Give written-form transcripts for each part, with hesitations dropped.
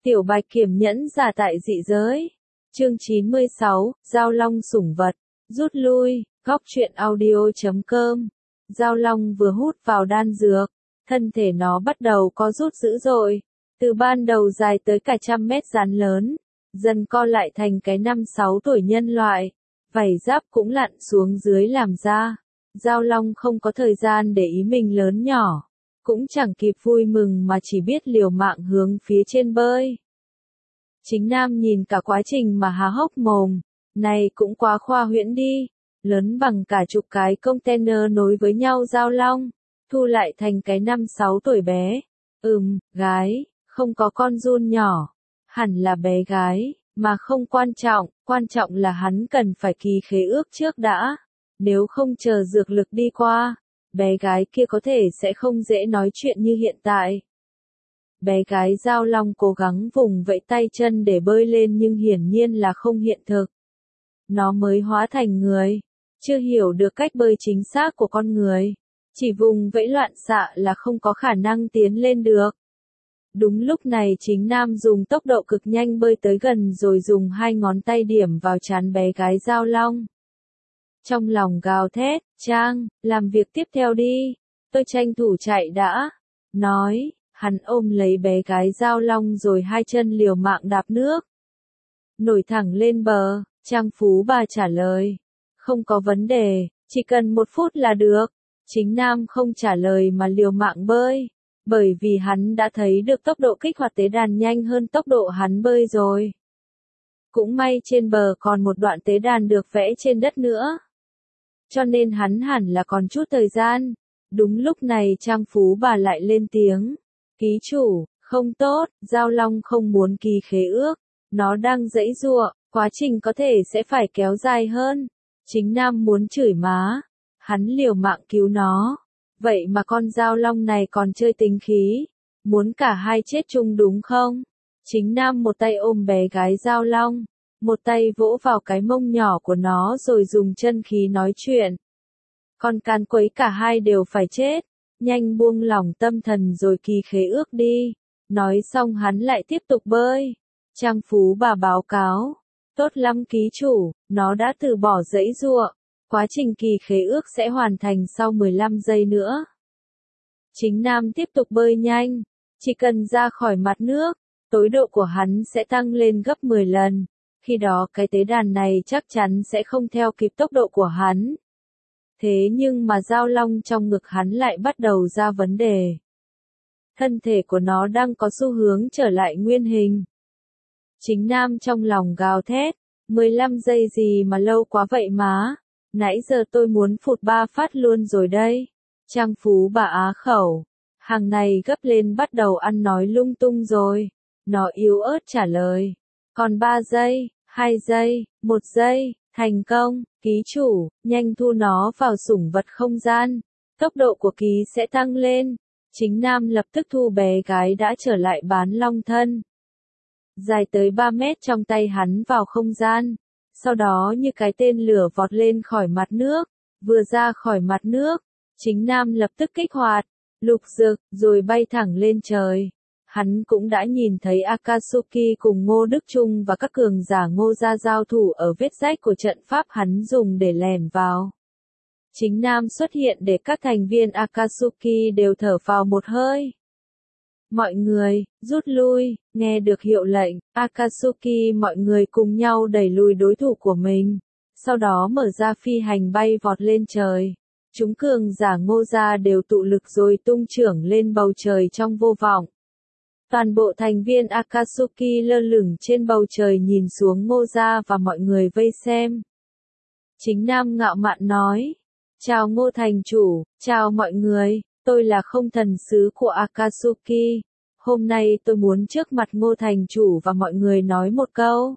Tiểu Bạch Kiểm nhẫn giả tại dị giới. Chương 96, Giao Long sủng vật. Rút lui, góc truyện audio.com. Giao Long vừa hút vào đan dược, thân thể nó bắt đầu co rút dữ dội. Từ ban đầu dài tới cả 100 mét rắn lớn, dần co lại thành cái 5-6 tuổi nhân loại. Vảy giáp cũng lặn xuống dưới làm ra. Giao Long không có thời gian để ý mình lớn nhỏ, cũng chẳng kịp vui mừng mà chỉ biết liều mạng hướng phía trên bơi. Chính Nam nhìn cả quá trình mà há hốc mồm, này cũng quá khoa huyễn đi, lớn bằng cả chục cái container nối với nhau Giao Long, thu lại thành cái 5-6 tuổi bé. Gái, không có con giun nhỏ, hẳn là bé gái, mà không quan trọng là hắn cần phải ký khế ước trước đã, nếu không chờ dược lực đi qua, bé gái kia có thể sẽ không dễ nói chuyện như hiện tại. Bé gái Giao Long cố gắng vùng vẫy tay chân để bơi lên nhưng hiển nhiên là không hiện thực. Nó mới hóa thành người, chưa hiểu được cách bơi chính xác của con người, chỉ vùng vẫy loạn xạ là không có khả năng tiến lên được. Đúng lúc này Chính Nam dùng tốc độ cực nhanh bơi tới gần rồi dùng 2 ngón tay điểm vào trán bé gái Giao Long. Trong lòng gào thét, Trang, làm việc tiếp theo đi, tôi tranh thủ chạy đã, nói. Hắn ôm lấy bé gái Giao Long rồi 2 chân liều mạng đạp nước. Nổi thẳng lên bờ, Trang Phú Bà trả lời. Không có vấn đề, chỉ cần 1 phút là được. Chính Nam không trả lời mà liều mạng bơi, bởi vì hắn đã thấy được tốc độ kích hoạt tế đàn nhanh hơn tốc độ hắn bơi rồi. Cũng may trên bờ còn một đoạn tế đàn được vẽ trên đất nữa, cho nên hắn hẳn là còn chút thời gian. Đúng lúc này Trang Phú Bà lại lên tiếng. Ký chủ, không tốt, Giao Long không muốn ký khế ước, nó đang giãy giụa, quá trình có thể sẽ phải kéo dài hơn. Chính Nam muốn chửi má, hắn liều mạng cứu nó, vậy mà con Giao Long này còn chơi tính khí, muốn cả hai chết chung đúng không? Chính Nam một tay ôm bé gái Giao Long, một tay vỗ vào cái mông nhỏ của nó rồi dùng chân khí nói chuyện. Con can quấy cả hai đều phải chết. Nhanh buông lỏng tâm thần rồi ký khế ước đi. Nói xong hắn lại tiếp tục bơi. Trang Phú Bà báo cáo. Tốt lắm ký chủ, nó đã từ bỏ giãy giụa. Quá trình ký khế ước sẽ hoàn thành sau 15 giây nữa. Chính Nam tiếp tục bơi nhanh. Chỉ cần ra khỏi mặt nước, tối độ của hắn sẽ tăng lên gấp 10 lần. Khi đó cái tế đàn này chắc chắn sẽ không theo kịp tốc độ của hắn. Thế nhưng mà Giao Long trong ngực hắn lại bắt đầu ra vấn đề. Thân thể của nó đang có xu hướng trở lại nguyên hình. Chính Nam trong lòng gào thét, 15 giây gì mà lâu quá vậy má, nãy giờ tôi muốn phụt 3 phát luôn rồi đây. Trang Phú Bà á khẩu, hàng này gấp lên bắt đầu ăn nói lung tung rồi. Nó yếu ớt trả lời, còn 3 giây, 2 giây, 1 giây. Thành công, ký chủ, nhanh thu nó vào sủng vật không gian, tốc độ của ký sẽ tăng lên. Chính Nam lập tức thu bé gái đã trở lại bán long thân, dài tới 3 mét trong tay hắn vào không gian, sau đó như cái tên lửa vọt lên khỏi mặt nước, vừa ra khỏi mặt nước, Chính Nam lập tức kích hoạt, lục dực, rồi bay thẳng lên trời. Hắn cũng đã nhìn thấy Akatsuki cùng Ngô Đức Trung và các cường giả Ngô gia giao thủ ở vết rách của trận pháp hắn dùng để lẻn vào. Chính Nam xuất hiện để các thành viên Akatsuki đều thở phào một hơi. Mọi người, rút lui, nghe được hiệu lệnh, Akatsuki mọi người cùng nhau đẩy lùi đối thủ của mình, sau đó mở ra phi hành bay vọt lên trời. Chúng cường giả Ngô gia đều tụ lực rồi tung chưởng lên bầu trời trong vô vọng. Toàn bộ thành viên Akatsuki lơ lửng trên bầu trời nhìn xuống Ngô gia và mọi người vây xem. Chính Nam ngạo mạn nói, chào Ngô thành chủ, chào mọi người, tôi là không thần sứ của Akatsuki. Hôm nay tôi muốn trước mặt Ngô thành chủ và mọi người nói một câu.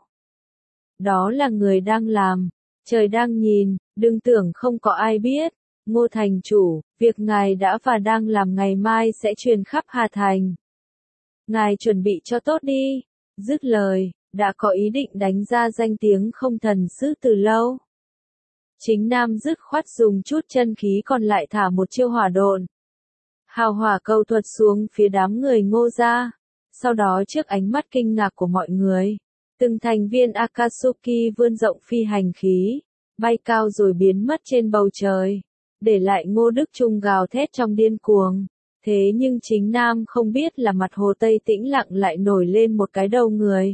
Đó là người đang làm, trời đang nhìn, đừng tưởng không có ai biết. Ngô thành chủ, việc ngài đã và đang làm ngày mai sẽ truyền khắp Hà Thành. Ngài chuẩn bị cho tốt đi. Dứt lời, đã có ý định đánh ra danh tiếng không thần sứ từ lâu. Chính Nam dứt khoát dùng chút chân khí còn lại thả một chiêu hỏa độn. Hào hỏa cầu thuật xuống phía đám người Ngô gia. Sau đó trước ánh mắt kinh ngạc của mọi người, từng thành viên Akatsuki vươn rộng phi hành khí, bay cao rồi biến mất trên bầu trời, để lại Ngô Đức Trung gào thét trong điên cuồng. Thế nhưng chính Nam không biết là mặt hồ Tây tĩnh lặng lại nổi lên một cái đầu người.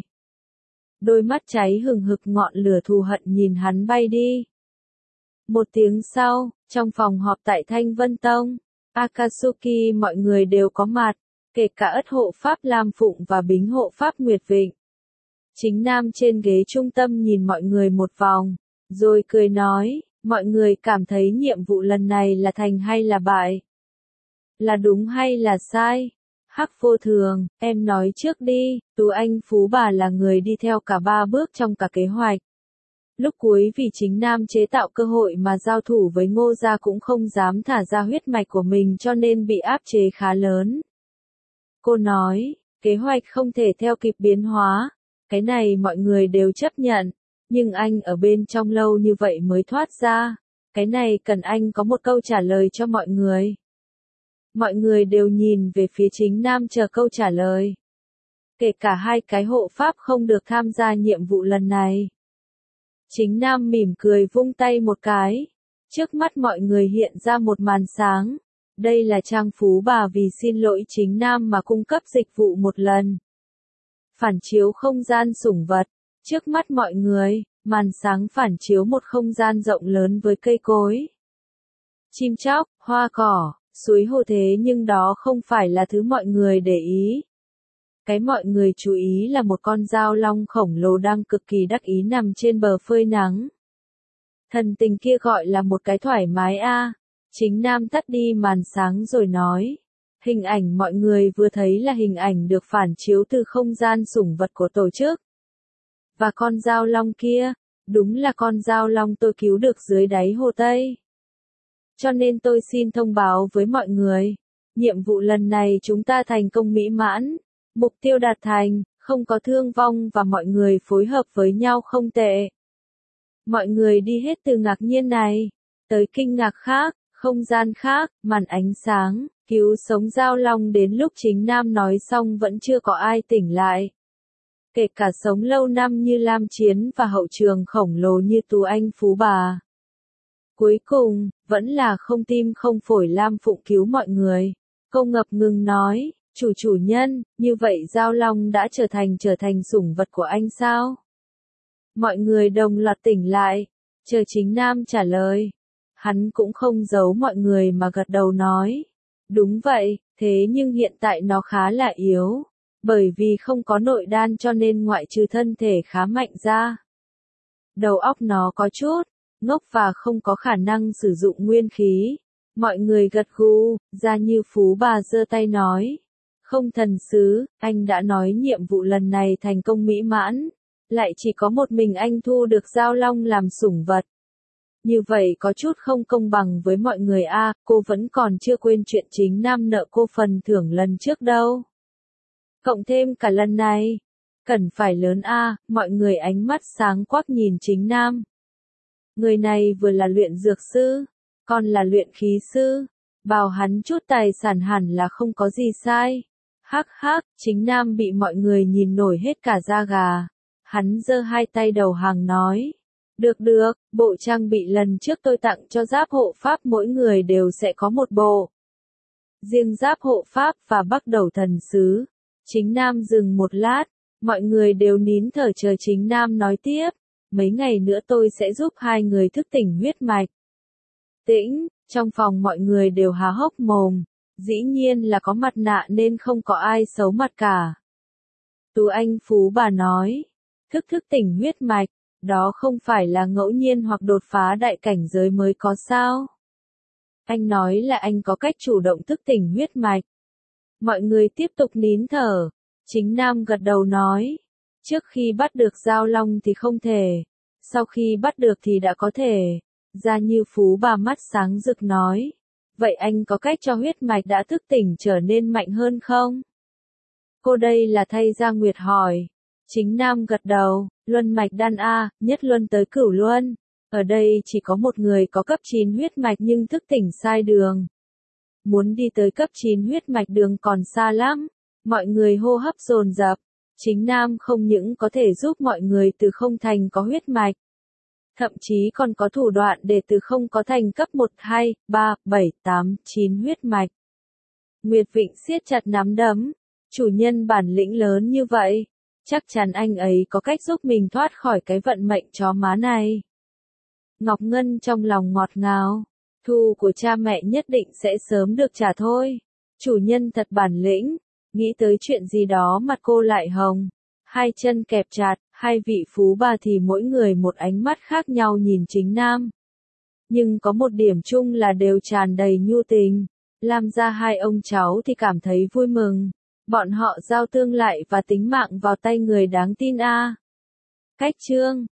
Đôi mắt cháy hừng hực ngọn lửa thù hận nhìn hắn bay đi. Một tiếng sau, trong phòng họp tại Thanh Vân Tông, Akatsuki mọi người đều có mặt, kể cả Ất hộ pháp Lam Phụng và Bính hộ pháp Nguyệt Vịnh. Chính Nam trên ghế trung tâm nhìn mọi người một vòng, rồi cười nói, mọi người cảm thấy nhiệm vụ lần này là thành hay là bại? Là đúng hay là sai? Hắc Vô Thường, em nói trước đi, Tú Anh Phú Bà là người đi theo cả 3 bước trong cả kế hoạch. Lúc cuối vì chính Nam chế tạo cơ hội mà giao thủ với Ngô gia cũng không dám thả ra huyết mạch của mình cho nên bị áp chế khá lớn. Cô nói, kế hoạch không thể theo kịp biến hóa, cái này mọi người đều chấp nhận, nhưng anh ở bên trong lâu như vậy mới thoát ra, cái này cần anh có một câu trả lời cho mọi người. Mọi người đều nhìn về phía chính Nam chờ câu trả lời. Kể cả 2 cái hộ pháp không được tham gia nhiệm vụ lần này. Chính Nam mỉm cười vung tay một cái. Trước mắt mọi người hiện ra một màn sáng. Đây là Trang Phú Bà vì xin lỗi chính Nam mà cung cấp dịch vụ một lần. Phản chiếu không gian sủng vật. Trước mắt mọi người, màn sáng phản chiếu một không gian rộng lớn với cây cối, chim chóc, hoa cỏ, suối hồ, thế nhưng đó không phải là thứ mọi người để ý. Cái mọi người chú ý là một con dao long khổng lồ đang cực kỳ đắc ý nằm trên bờ phơi nắng. Thần tình kia gọi là một cái thoải mái a. Chính Nam tắt đi màn sáng rồi nói. Hình ảnh mọi người vừa thấy là hình ảnh được phản chiếu từ không gian sủng vật của tổ chức. Và con dao long kia, đúng là con dao long tôi cứu được dưới đáy hồ Tây. Cho nên tôi xin thông báo với mọi người, nhiệm vụ lần này chúng ta thành công mỹ mãn, mục tiêu đạt thành, không có thương vong và mọi người phối hợp với nhau không tệ. Mọi người đi hết từ ngạc nhiên này, tới kinh ngạc khác, không gian khác, màn ánh sáng, cứu sống dao long đến lúc chính Nam nói xong vẫn chưa có ai tỉnh lại. Kể cả sống lâu năm như Lam Chiến và hậu trường khổng lồ như Tú Anh Phú Bà. Cuối cùng, vẫn là không tim không phổi Lam Phụng cứu mọi người. Cô ngập ngừng nói, chủ nhân, như vậy dao long đã trở thành sủng vật của anh sao? Mọi người đồng loạt tỉnh lại, chờ chính Nam trả lời. Hắn cũng không giấu mọi người mà gật đầu nói. Đúng vậy, thế nhưng hiện tại nó khá là yếu. Bởi vì không có nội đan cho nên ngoại trừ thân thể khá mạnh ra. Đầu óc nó có chút ngốc và không có khả năng sử dụng nguyên khí. Mọi người gật gù, ra như Phú Bà giơ tay nói. Không thần sứ, anh đã nói nhiệm vụ lần này thành công mỹ mãn. Lại chỉ có một mình anh thu được dao long làm sủng vật. Như vậy có chút không công bằng với mọi người a. Cô vẫn còn chưa quên chuyện chính Nam nợ cô phần thưởng lần trước đâu. Cộng thêm cả lần này. Cần phải lớn a. Mọi người ánh mắt sáng quắc nhìn chính Nam. Người này vừa là luyện dược sư, còn là luyện khí sư. Bảo hắn chút tài sản hẳn là không có gì sai. Hắc hắc, chính Nam bị mọi người nhìn nổi hết cả da gà. Hắn giơ 2 tay đầu hàng nói. Được, bộ trang bị lần trước tôi tặng cho giáp hộ pháp mỗi người đều sẽ có một bộ. Riêng giáp hộ pháp và bắt đầu thần sứ. Chính Nam dừng một lát, mọi người đều nín thở chờ chính Nam nói tiếp. Mấy ngày nữa tôi sẽ giúp 2 người thức tỉnh huyết mạch. Tĩnh, trong phòng mọi người đều há hốc mồm. Dĩ nhiên là có mặt nạ nên không có ai xấu mặt cả. Tú Anh Phú Bà nói. Thức tỉnh huyết mạch, đó không phải là ngẫu nhiên hoặc đột phá đại cảnh giới mới có sao? Anh nói là anh có cách chủ động thức tỉnh huyết mạch. Mọi người tiếp tục nín thở. Chính Nam gật đầu nói. Trước khi bắt được dao long thì không thể. Sau khi bắt được thì đã có thể. Ra như Phú Bà mắt sáng rực nói. Vậy anh có cách cho huyết mạch đã thức tỉnh trở nên mạnh hơn không? Cô đây là thay Gia Nguyệt hỏi. Chính Nam gật đầu, luân mạch đan A, nhất luân tới cửu luân. Ở đây chỉ có một người có cấp 9 huyết mạch nhưng thức tỉnh sai đường. Muốn đi tới cấp 9 huyết mạch đường còn xa lắm. Mọi người hô hấp dồn dập. Chính nam không những có thể giúp mọi người từ không thành có huyết mạch, thậm chí còn có thủ đoạn để từ không có thành cấp 1, 2, 3, 7, 8, 9 huyết mạch. Nguyệt Vịnh siết chặt nắm đấm. Chủ nhân bản lĩnh lớn như vậy, chắc chắn anh ấy có cách giúp mình thoát khỏi cái vận mệnh chó má này. Ngọc Ngân trong lòng ngọt ngào. Thu của cha mẹ nhất định sẽ sớm được trả thôi. Chủ nhân thật bản lĩnh. Nghĩ tới chuyện gì đó mặt cô lại hồng. Hai chân kẹp chặt, hai vị phú bà thì mỗi người một ánh mắt khác nhau nhìn chính nam. Nhưng có một điểm chung là đều tràn đầy nhu tình. Làm ra hai ông cháu thì cảm thấy vui mừng. Bọn họ giao tương lại và tính mạng vào tay người đáng tin a. Cách chương